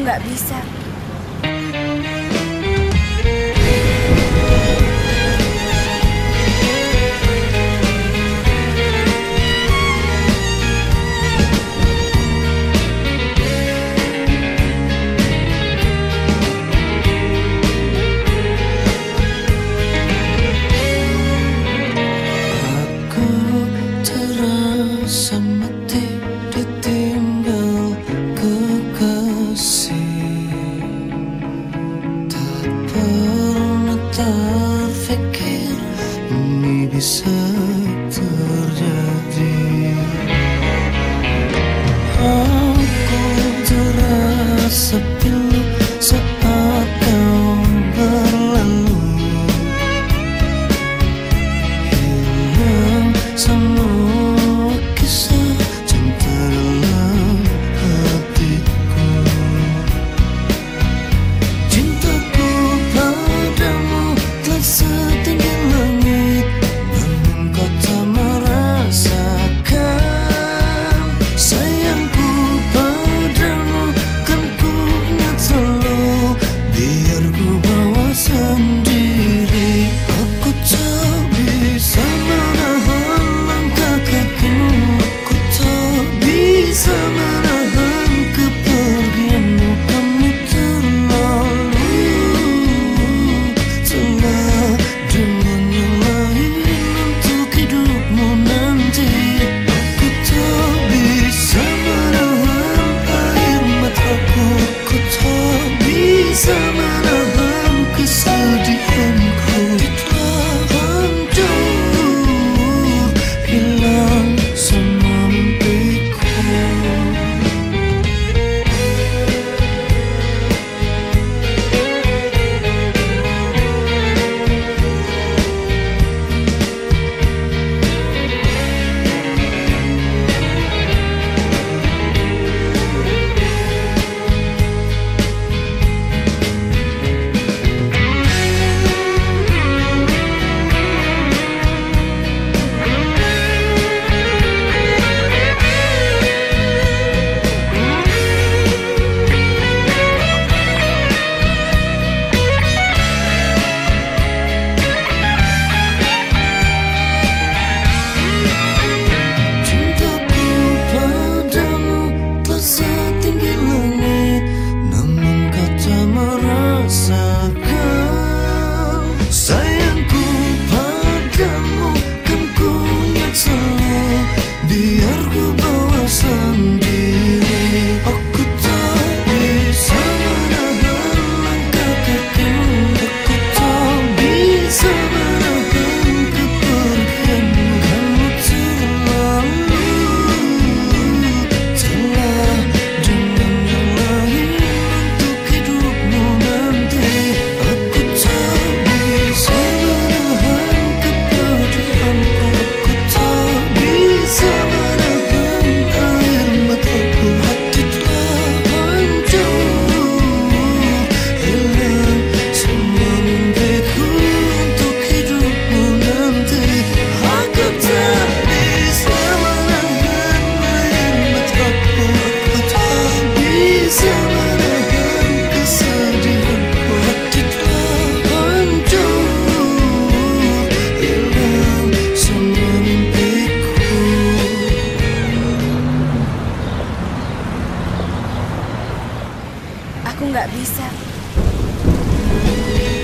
nggak bisa. Aku terasa mati ditinggal kekasih. Tak pernah terfikir ini bisa terjadi. Aku terasa pilu saat kau berlalu. Hilang semua kisah cinta dalam hatiku. Cintaku padamu telah setinggi langit, namun kau tak merasakan. Sayangku padamu kan ku ingat selalu, biar ku bawa sendiri. Aku tak bisa menahan langkah kakimu, aku tak bisa menahan kepergianmu. Kamu terlalu telah dengan yang lain untuk hidupmu nanti. Aku tak bisa menahan air mataku, aku tak bisa menahan kesedihanku. Telah hancur, hilang semua mimpiku. Cintaku padamu telah setinggi langit, namun kau tak merasakan. Sayangku padamu kan ku ingat selalu, biar ku bawa sendiri. Aku tak bisa menahan langkah kakimu, aku tak bisa menahan kepergianmu. Kamu terlalu telah dengan yang lain untuk hidupmu nanti. Aku tak bisa menahan kepedihanku, aku tak bisa menahan air mataku. Hati telah hancur, hilang semua mimpiku untuk hidupmu nanti. Aku tak bisa menahan air mataku, aku tak bisa menahan kesedihanku. Hati telah hancur, hilang semua mimpiku. Aku nggak bisa.